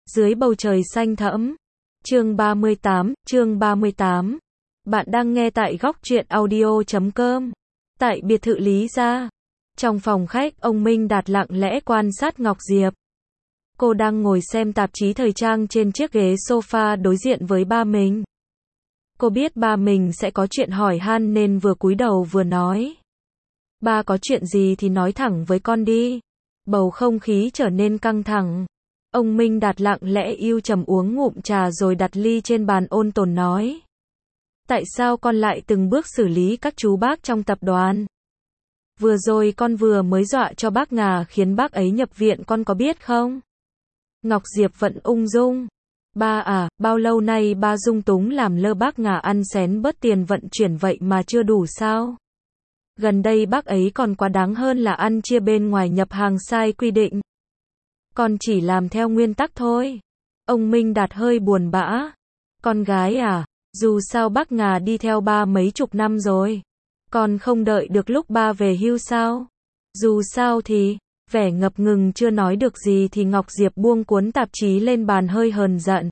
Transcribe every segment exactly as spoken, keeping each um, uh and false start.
Dưới bầu trời xanh thẫm. Chương ba mươi tám, chương ba mươi tám. Bạn đang nghe tại góc truyện audio chấm com. Tại biệt thự Lý gia. Trong phòng khách, ông Minh Đạt lặng lẽ quan sát Ngọc Diệp. Cô đang ngồi xem tạp chí thời trang trên chiếc ghế sofa đối diện với ba mình. Cô biết ba mình sẽ có chuyện hỏi han nên vừa cúi đầu vừa nói. Ba có chuyện gì thì nói thẳng với con đi. Bầu không khí trở nên căng thẳng. Ông Minh Đạt lặng lẽ yêu trầm uống ngụm trà rồi đặt ly trên bàn ôn tồn nói. Tại sao con lại từng bước xử lý các chú bác trong tập đoàn? Vừa rồi con vừa mới dọa cho bác Ngà khiến bác ấy nhập viện, con có biết không? Ngọc Diệp vẫn ung dung. Ba à, bao lâu nay ba dung túng làm lơ bác Ngà ăn xén bớt tiền vận chuyển vậy mà chưa đủ sao? Gần đây bác ấy còn quá đáng hơn là ăn chia bên ngoài nhập hàng sai quy định. Con chỉ làm theo nguyên tắc thôi. Ông Minh Đạt hơi buồn bã. Con gái à, dù sao bác Ngà đi theo ba mấy chục năm rồi. Con không đợi được lúc ba về hưu sao? Dù sao thì, vẻ ngập ngừng chưa nói được gì thì Ngọc Diệp buông cuốn tạp chí lên bàn hơi hờn giận.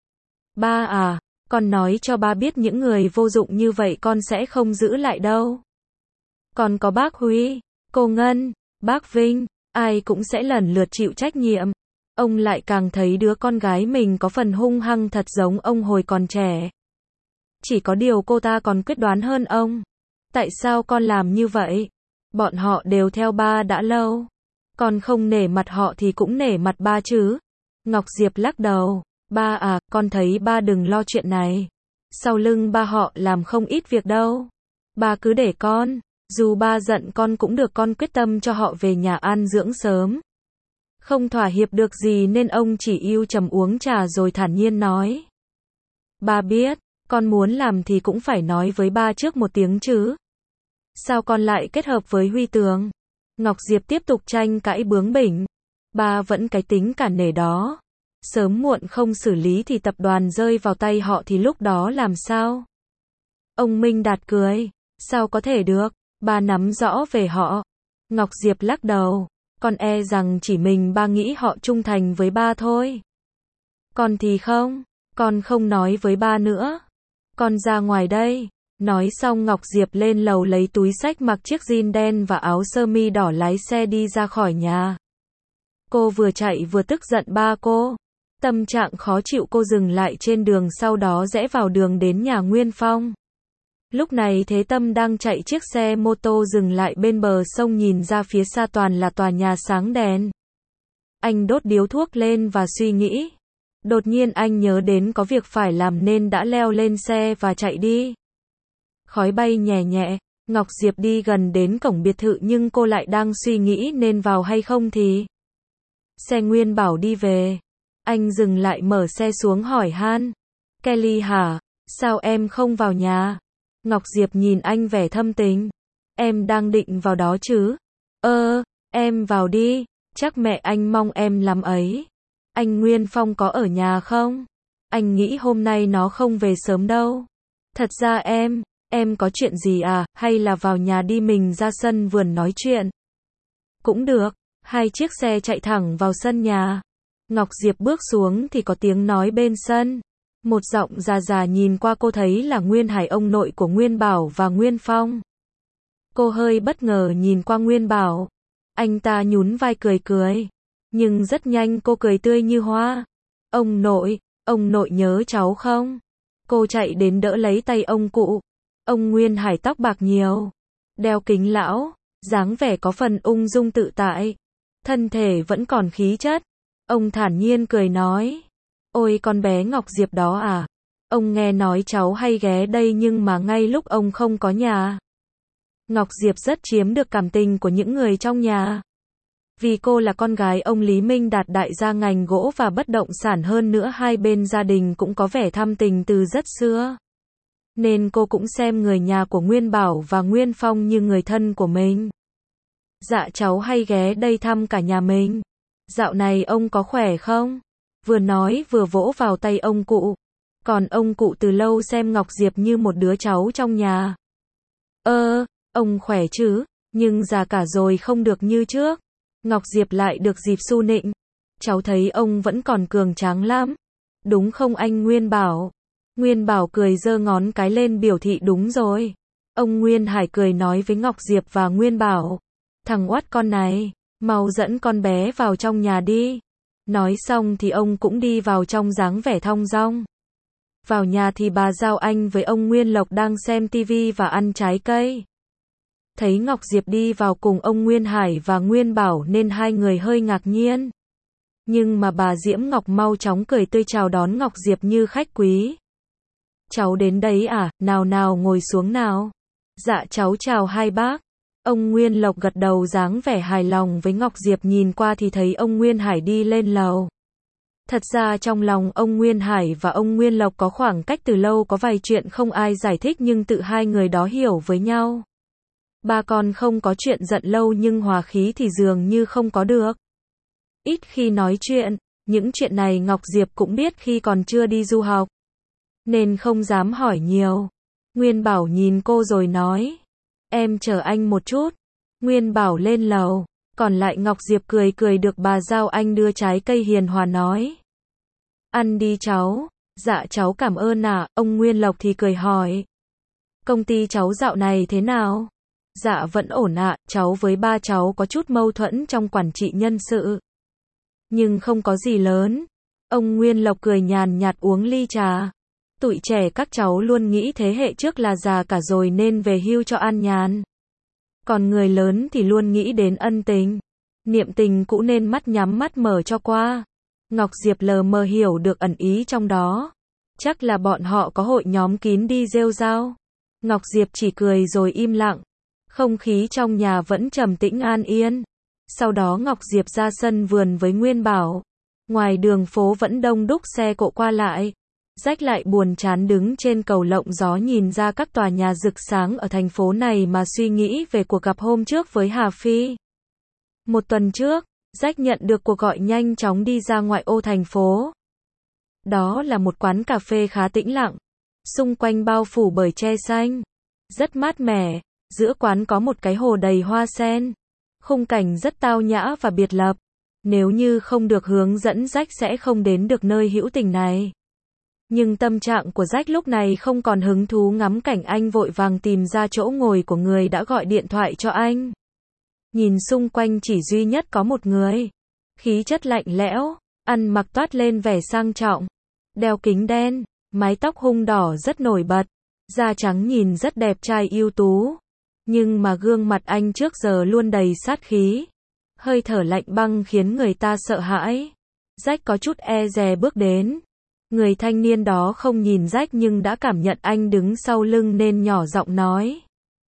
Ba à, con nói cho ba biết những người vô dụng như vậy con sẽ không giữ lại đâu. Còn có bác Huy, cô Ngân, bác Vinh, ai cũng sẽ lần lượt chịu trách nhiệm. Ông lại càng thấy đứa con gái mình có phần hung hăng thật giống ông hồi còn trẻ. Chỉ có điều cô ta còn quyết đoán hơn ông. Tại sao con làm như vậy? Bọn họ đều theo ba đã lâu. Con không nể mặt họ thì cũng nể mặt ba chứ. Ngọc Diệp lắc đầu. Ba à, con thấy ba đừng lo chuyện này. Sau lưng ba họ làm không ít việc đâu. Ba cứ để con. Dù ba giận con cũng được, con quyết tâm cho họ về nhà an dưỡng sớm. Không thỏa hiệp được gì nên ông chỉ yêu trầm uống trà rồi thản nhiên nói. Ba biết, con muốn làm thì cũng phải nói với ba trước một tiếng chứ. Sao con lại kết hợp với Huy Tường? Ngọc Diệp tiếp tục tranh cãi bướng bỉnh. Ba vẫn cái tính cả nể đó. Sớm muộn không xử lý thì tập đoàn rơi vào tay họ thì lúc đó làm sao? Ông Minh Đạt cười. Sao có thể được? Ba nắm rõ về họ. Ngọc Diệp lắc đầu. Con e rằng chỉ mình ba nghĩ họ trung thành với ba thôi. Con thì không. Con không nói với ba nữa. Con ra ngoài đây. Nói xong Ngọc Diệp lên lầu lấy túi xách, mặc chiếc jean đen và áo sơ mi đỏ lái xe đi ra khỏi nhà. Cô vừa chạy vừa tức giận ba cô. Tâm trạng khó chịu, cô dừng lại trên đường, sau đó rẽ vào đường đến nhà Nguyên Phong. Lúc này Thế Tâm đang chạy chiếc xe mô tô dừng lại bên bờ sông, nhìn ra phía xa toàn là tòa nhà sáng đèn. Anh đốt điếu thuốc lên và suy nghĩ. Đột nhiên anh nhớ đến có việc phải làm nên đã leo lên xe và chạy đi. Khói bay nhẹ nhẹ, Ngọc Diệp đi gần đến cổng biệt thự nhưng cô lại đang suy nghĩ nên vào hay không thì. Xe Nguyên bảo đi về. Anh dừng lại mở xe xuống hỏi han. Kelly hả? Sao em không vào nhà? Ngọc Diệp nhìn anh vẻ thâm tình. Em đang định vào đó chứ. Ơ, em vào đi. Chắc mẹ anh mong em lắm ấy. Anh Nguyên Phong có ở nhà không? Anh nghĩ hôm nay nó không về sớm đâu. Thật ra em, em có chuyện gì à, hay là vào nhà đi, mình ra sân vườn nói chuyện. Cũng được. Hai chiếc xe chạy thẳng vào sân nhà. Ngọc Diệp bước xuống thì có tiếng nói bên sân. Một giọng già già nhìn qua, cô thấy là Nguyên Hải, ông nội của Nguyên Bảo và Nguyên Phong. Cô hơi bất ngờ nhìn qua Nguyên Bảo. Anh ta nhún vai cười cười. Nhưng rất nhanh cô cười tươi như hoa. Ông nội, ông nội nhớ cháu không? Cô chạy đến đỡ lấy tay ông cụ. Ông Nguyên Hải tóc bạc nhiều, đeo kính lão, dáng vẻ có phần ung dung tự tại. Thân thể vẫn còn khí chất. Ông thản nhiên cười nói. Ôi con bé Ngọc Diệp đó à? Ông nghe nói cháu hay ghé đây nhưng mà ngay lúc ông không có nhà. Ngọc Diệp rất chiếm được cảm tình của những người trong nhà. Vì cô là con gái ông Lý Minh Đạt, đại gia ngành gỗ và bất động sản, hơn nữa hai bên gia đình cũng có vẻ thăm tình từ rất xưa. Nên cô cũng xem người nhà của Nguyên Bảo và Nguyên Phong như người thân của mình. Dạ cháu hay ghé đây thăm cả nhà mình. Dạo này ông có khỏe không? Vừa nói vừa vỗ vào tay ông cụ. Còn ông cụ từ lâu xem Ngọc Diệp như một đứa cháu trong nhà. Ơ, ông khỏe chứ, nhưng già cả rồi không được như trước. Ngọc Diệp lại được dịp su nịnh. cháu thấy ông vẫn còn cường tráng lắm. Đúng không anh Nguyên Bảo? Nguyên Bảo cười giơ ngón cái lên biểu thị đúng rồi. Ông Nguyên Hải cười nói với Ngọc Diệp và Nguyên Bảo. Thằng oắt con này, mau dẫn con bé vào trong nhà đi. Nói xong thì ông cũng đi vào trong dáng vẻ thong dong. Vào nhà thì bà Giao Anh với ông Nguyên Lộc đang xem tivi và ăn trái cây. Thấy Ngọc Diệp đi vào cùng ông Nguyên Hải và Nguyên Bảo nên hai người hơi ngạc nhiên. Nhưng mà bà Diễm Ngọc mau chóng cười tươi chào đón Ngọc Diệp như khách quý. Cháu đến đấy à, nào nào ngồi xuống nào. Dạ cháu chào hai bác. Ông Nguyên Lộc gật đầu dáng vẻ hài lòng với Ngọc Diệp, nhìn qua thì thấy ông Nguyên Hải đi lên lầu. Thật ra trong lòng ông Nguyên Hải và ông Nguyên Lộc có khoảng cách từ lâu, có vài chuyện không ai giải thích nhưng tự hai người đó hiểu với nhau. Ba con không có chuyện giận lâu nhưng hòa khí thì dường như không có được. Ít khi nói chuyện, những chuyện này Ngọc Diệp cũng biết khi còn chưa đi du học. Nên không dám hỏi nhiều. Nguyên Bảo nhìn cô rồi nói. Em chờ anh một chút. Nguyên Bảo lên lầu. Còn lại Ngọc Diệp cười cười được bà Giao Anh đưa trái cây hiền hòa nói. Ăn đi cháu. Dạ cháu cảm ơn ạ. À. Ông Nguyên Lộc thì cười hỏi. Công ty cháu dạo này thế nào? Dạ vẫn ổn ạ. À. Cháu với ba cháu có chút mâu thuẫn trong quản trị nhân sự. Nhưng không có gì lớn. Ông Nguyên Lộc cười nhàn nhạt uống ly trà. Tụi trẻ các cháu luôn nghĩ thế hệ trước là già cả rồi nên về hưu cho an nhàn. Còn người lớn thì luôn nghĩ đến ân tình. Niệm tình cũ nên mắt nhắm mắt mở cho qua. Ngọc Diệp lờ mờ hiểu được ẩn ý trong đó. Chắc là bọn họ có hội nhóm kín đi rêu rao. Ngọc Diệp chỉ cười rồi im lặng. Không khí trong nhà vẫn trầm tĩnh an yên. Sau đó Ngọc Diệp ra sân vườn với Nguyên Bảo. Ngoài đường phố vẫn đông đúc xe cộ qua lại. Rách lại buồn chán đứng trên cầu lộng gió nhìn ra các tòa nhà rực sáng ở thành phố này mà suy nghĩ về cuộc gặp hôm trước với Hà Phi. Một tuần trước, Rách nhận được cuộc gọi nhanh chóng đi ra ngoại ô thành phố. Đó là một quán cà phê khá tĩnh lặng, xung quanh bao phủ bởi tre xanh, rất mát mẻ, giữa quán có một cái hồ đầy hoa sen. Khung cảnh rất tao nhã và biệt lập. Nếu như không được hướng dẫn Rách sẽ không đến được nơi hữu tình này. Nhưng tâm trạng của Rách lúc này không còn hứng thú ngắm cảnh, anh vội vàng tìm ra chỗ ngồi của người đã gọi điện thoại cho anh. Nhìn xung quanh chỉ duy nhất có một người. Khí chất lạnh lẽo, ăn mặc toát lên vẻ sang trọng. Đeo kính đen, mái tóc hung đỏ rất nổi bật. Da trắng nhìn rất đẹp trai ưu tú. Nhưng mà gương mặt anh trước giờ luôn đầy sát khí. Hơi thở lạnh băng khiến người ta sợ hãi. Rách có chút e dè bước đến. Người thanh niên đó không nhìn Rách nhưng đã cảm nhận anh đứng sau lưng nên nhỏ giọng nói.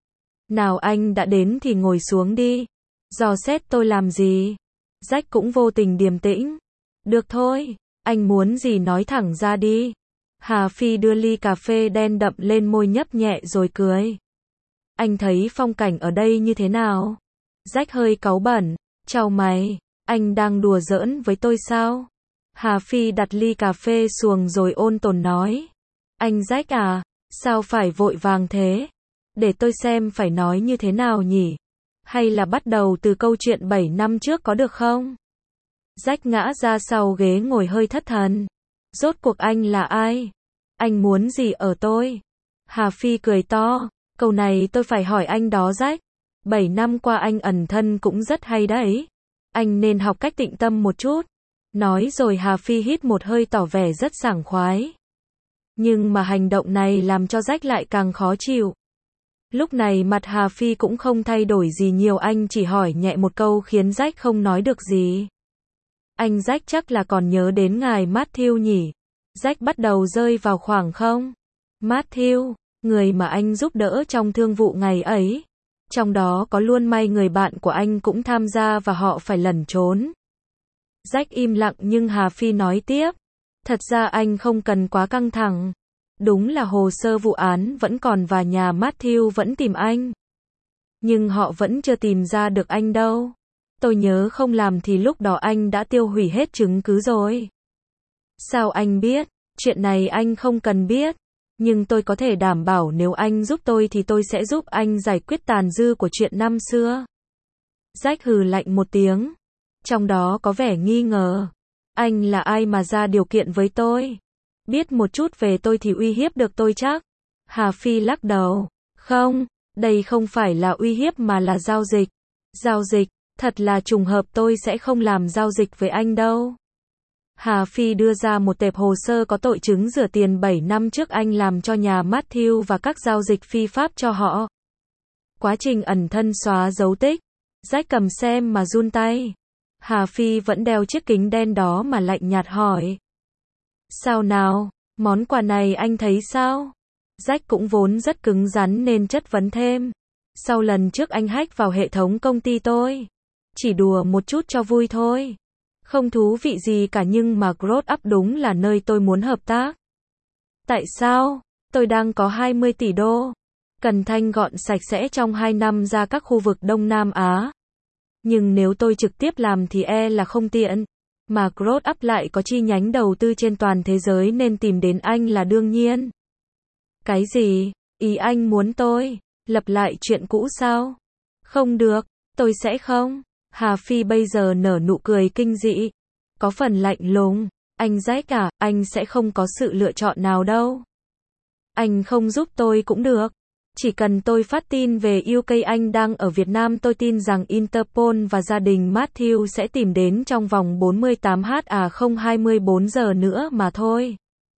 Nào anh đã đến thì ngồi xuống đi. Dò xét tôi làm gì? Rách cũng vô tình điềm tĩnh. Được thôi, anh muốn gì nói thẳng ra đi. Hà Phi đưa ly cà phê đen đậm lên môi nhấp nhẹ rồi cười. Anh thấy phong cảnh ở đây như thế nào? Rách hơi cáu bẩn. Chào mày, anh đang đùa giỡn với tôi sao? Hà Phi đặt ly cà phê xuồng rồi ôn tồn nói. Anh Rách à, sao phải vội vàng thế? Để tôi xem phải nói như thế nào nhỉ? Hay là bắt đầu từ câu chuyện bảy năm trước có được không? Rách ngã ra sau ghế ngồi hơi thất thần. Rốt cuộc anh là ai? Anh muốn gì ở tôi? Hà Phi cười to. Câu này tôi phải hỏi anh đó Rách. Bảy năm qua anh ẩn thân cũng rất hay đấy. Anh nên học cách tĩnh tâm một chút. Nói rồi Hà Phi hít một hơi tỏ vẻ rất sảng khoái. Nhưng mà hành động này làm cho Rách lại càng khó chịu. Lúc này mặt Hà Phi cũng không thay đổi gì nhiều, anh chỉ hỏi nhẹ một câu khiến Rách không nói được gì. Anh Rách chắc là còn nhớ đến ngài Matthew nhỉ? Rách bắt đầu rơi vào khoảng không? Matthew, người mà anh giúp đỡ trong thương vụ ngày ấy. Trong đó có luôn may người bạn của anh cũng tham gia và họ phải lẩn trốn. Rách im lặng nhưng Hà Phi nói tiếp. Thật ra anh không cần quá căng thẳng. Đúng là hồ sơ vụ án vẫn còn và nhà Matthew vẫn tìm anh. Nhưng họ vẫn chưa tìm ra được anh đâu. Tôi nhớ không làm thì lúc đó anh đã tiêu hủy hết chứng cứ rồi. Sao anh biết? Chuyện này anh không cần biết. Nhưng tôi có thể đảm bảo nếu anh giúp tôi thì tôi sẽ giúp anh giải quyết tàn dư của chuyện năm xưa. Rách hừ lạnh một tiếng. Trong đó có vẻ nghi ngờ. Anh là ai mà ra điều kiện với tôi? Biết một chút về tôi thì uy hiếp được tôi chắc? Hà Phi lắc đầu. Không, đây không phải là uy hiếp mà là giao dịch. Giao dịch, thật là trùng hợp tôi sẽ không làm giao dịch với anh đâu. Hà Phi đưa ra một tệp hồ sơ có tội chứng rửa tiền bảy năm trước anh làm cho nhà Matthew và các giao dịch phi pháp cho họ. Quá trình ẩn thân xóa dấu tích. Jack cầm xem mà run tay. Hà Phi vẫn đeo chiếc kính đen đó mà lạnh nhạt hỏi. Sao nào, món quà này anh thấy sao? Jack cũng vốn rất cứng rắn nên chất vấn thêm. Sau lần trước anh hack vào hệ thống công ty tôi. Chỉ đùa một chút cho vui thôi. Không thú vị gì cả nhưng mà Growth Up đúng là nơi tôi muốn hợp tác. Tại sao? Tôi đang có hai mươi tỷ đô. Cần thanh gọn sạch sẽ trong hai năm ra các khu vực Đông Nam Á. Nhưng nếu tôi trực tiếp làm thì e là không tiện. Mà Growth Up lại có chi nhánh đầu tư trên toàn thế giới nên tìm đến anh là đương nhiên. Cái gì? Ý anh muốn tôi lập lại chuyện cũ sao? Không được, tôi sẽ không. Hà Phi bây giờ nở nụ cười kinh dị. Có phần lạnh lùng. Anh Jack à, anh sẽ không có sự lựa chọn nào đâu. Anh không giúp tôi cũng được. Chỉ cần tôi phát tin về u ca anh đang ở Việt Nam tôi tin rằng Interpol và gia đình Matthew sẽ tìm đến trong vòng bốn mươi tám h à không hai mươi bốn giờ nữa mà thôi.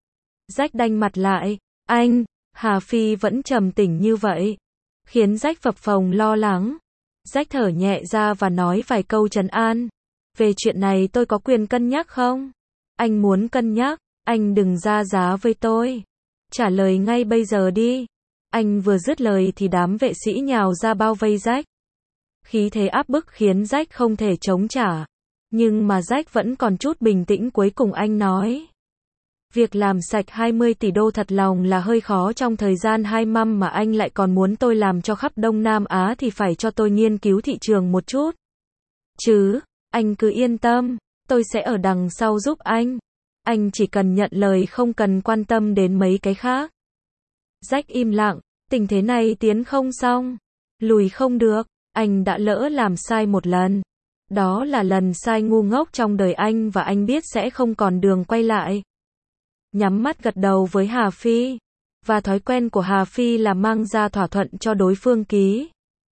Jack đanh mặt lại. Anh, Hà Phi vẫn trầm tĩnh như vậy. Khiến Jack phập phồng lo lắng. Jack thở nhẹ ra và nói vài câu trấn an. Về chuyện này tôi có quyền cân nhắc không? Anh muốn cân nhắc, anh đừng ra giá với tôi. Trả lời ngay bây giờ đi. Anh vừa dứt lời thì đám vệ sĩ nhào ra bao vây Jack. Khí thế áp bức khiến Jack không thể chống trả. Nhưng mà Jack vẫn còn chút bình tĩnh cuối cùng anh nói. Việc làm sạch hai mươi tỷ đô thật lòng là hơi khó trong thời gian hai năm mà anh lại còn muốn tôi làm cho khắp Đông Nam Á thì phải cho tôi nghiên cứu thị trường một chút. Chứ, anh cứ yên tâm, tôi sẽ ở đằng sau giúp anh. Anh chỉ cần nhận lời không cần quan tâm đến mấy cái khác. Jack im lặng, tình thế này tiến không xong. Lùi không được, anh đã lỡ làm sai một lần. Đó là lần sai ngu ngốc trong đời anh và anh biết sẽ không còn đường quay lại. Nhắm mắt gật đầu với Hà Phi. Và thói quen của Hà Phi là mang ra thỏa thuận cho đối phương ký.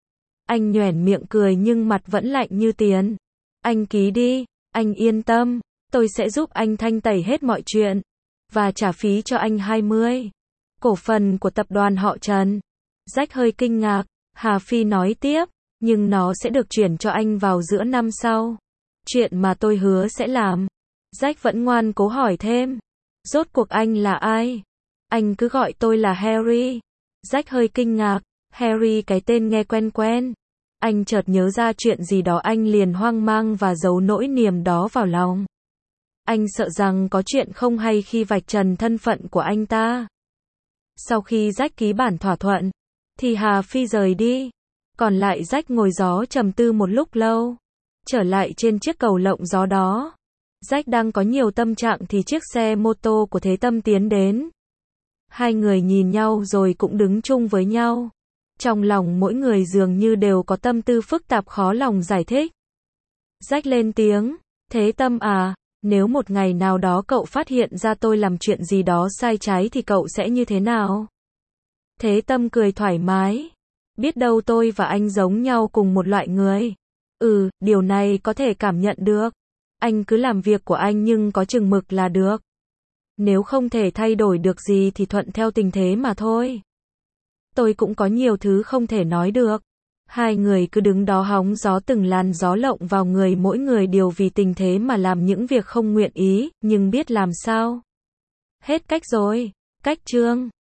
Anh nhoẻn miệng cười nhưng mặt vẫn lạnh như tiền. Anh ký đi, anh yên tâm, tôi sẽ giúp anh thanh tẩy hết mọi chuyện. Và trả phí cho anh hai mươi. Cổ phần của tập đoàn họ Trần. Jack hơi kinh ngạc, Hà Phi nói tiếp, nhưng nó sẽ được chuyển cho anh vào giữa năm sau. Chuyện mà tôi hứa sẽ làm. Jack vẫn ngoan cố hỏi thêm. Rốt cuộc anh là ai? Anh cứ gọi tôi là Harry. Jack hơi kinh ngạc, Harry cái tên nghe quen quen. Anh chợt nhớ ra chuyện gì đó anh liền hoang mang và giấu nỗi niềm đó vào lòng. Anh sợ rằng có chuyện không hay khi vạch trần thân phận của anh ta. Sau khi Jack ký bản thỏa thuận, thì Hà Phi rời đi. Còn lại Jack ngồi gió trầm tư một lúc lâu. Trở lại trên chiếc cầu lộng gió đó. Jack đang có nhiều tâm trạng thì chiếc xe mô tô của Thế Tâm tiến đến. Hai người nhìn nhau rồi cũng đứng chung với nhau. Trong lòng mỗi người dường như đều có tâm tư phức tạp khó lòng giải thích. Jack lên tiếng, Thế Tâm à, nếu một ngày nào đó cậu phát hiện ra tôi làm chuyện gì đó sai trái thì cậu sẽ như thế nào? Thế Tâm cười thoải mái. Biết đâu tôi và anh giống nhau cùng một loại người. Ừ, điều này có thể cảm nhận được. Anh cứ làm việc của anh nhưng có chừng mực là được. Nếu không thể thay đổi được gì thì thuận theo tình thế mà thôi. Tôi cũng có nhiều thứ không thể nói được. Hai người cứ đứng đó hóng gió từng làn gió lộng vào người mỗi người đều vì tình thế mà làm những việc không nguyện ý, nhưng biết làm sao. Hết cách rồi. Cách chương